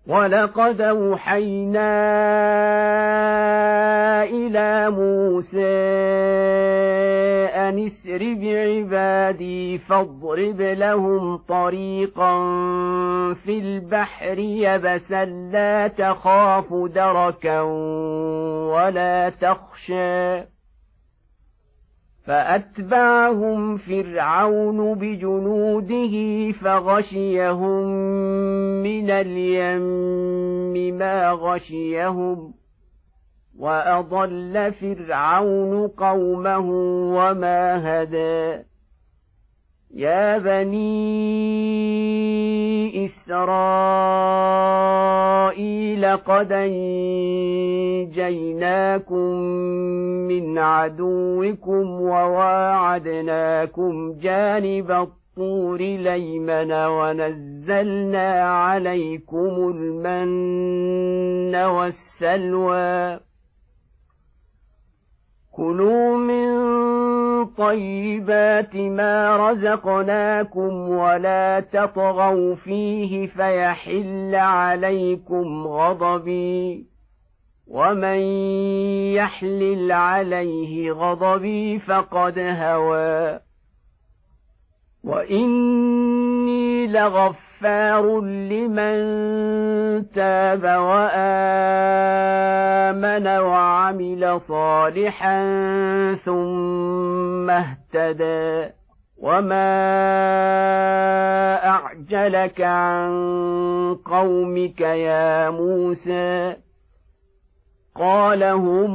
ولقد أوحينا إلى موسى أن اسر بعبادي فاضرب لهم طريقا في البحر يبسا لا تخاف دركا ولا تخشى فأتبعهم فرعون بجنوده فغشيهم من اليم ما غشيهم وأضل فرعون قومه وما هدى يا بني إسرائيل قد أنجيناكم من عدوكم وواعدناكم جانب الطور الأيمن ونزلنا عليكم المن والسلوى كلوا من طيبات ما رزقناكم ولا تطغوا فيه فيحل عليكم غضبي ومن يحلل عليه غضبي فقد هوى وإني لغفار لمن تاب وآمن وعمل صالحا ثم اهتدى وما أعجلك عن قومك يا موسى قال هم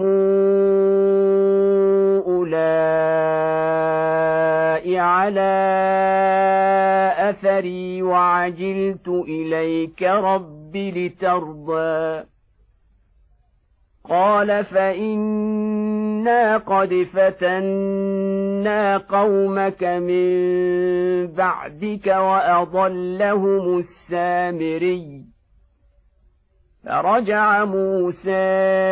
أولئك على أثري وعجلت إليك رب لترضى قال فإنا قد فتنا قومك من بعدك وأضلهم السامري فرجع موسى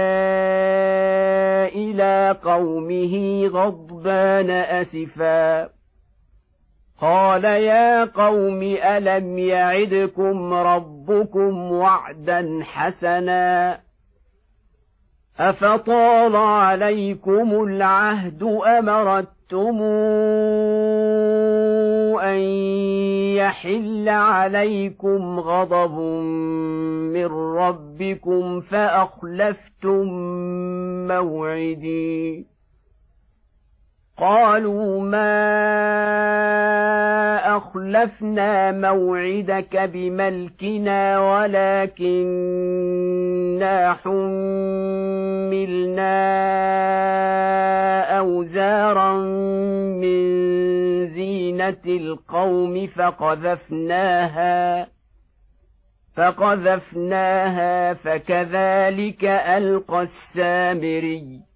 إلى قومه غضبان أسفا قال يا قوم ألم يعدكم ربكم وعدا حسنا أفطال عليكم العهد أمرتم أن يحل عليكم غضب من ربكم فأخلفتم موعدي قالوا ما أخلفنا موعدك بملكنا ولكننا حملنا أوزارا من زينة القوم فقذفناها فكذلك ألقى السامري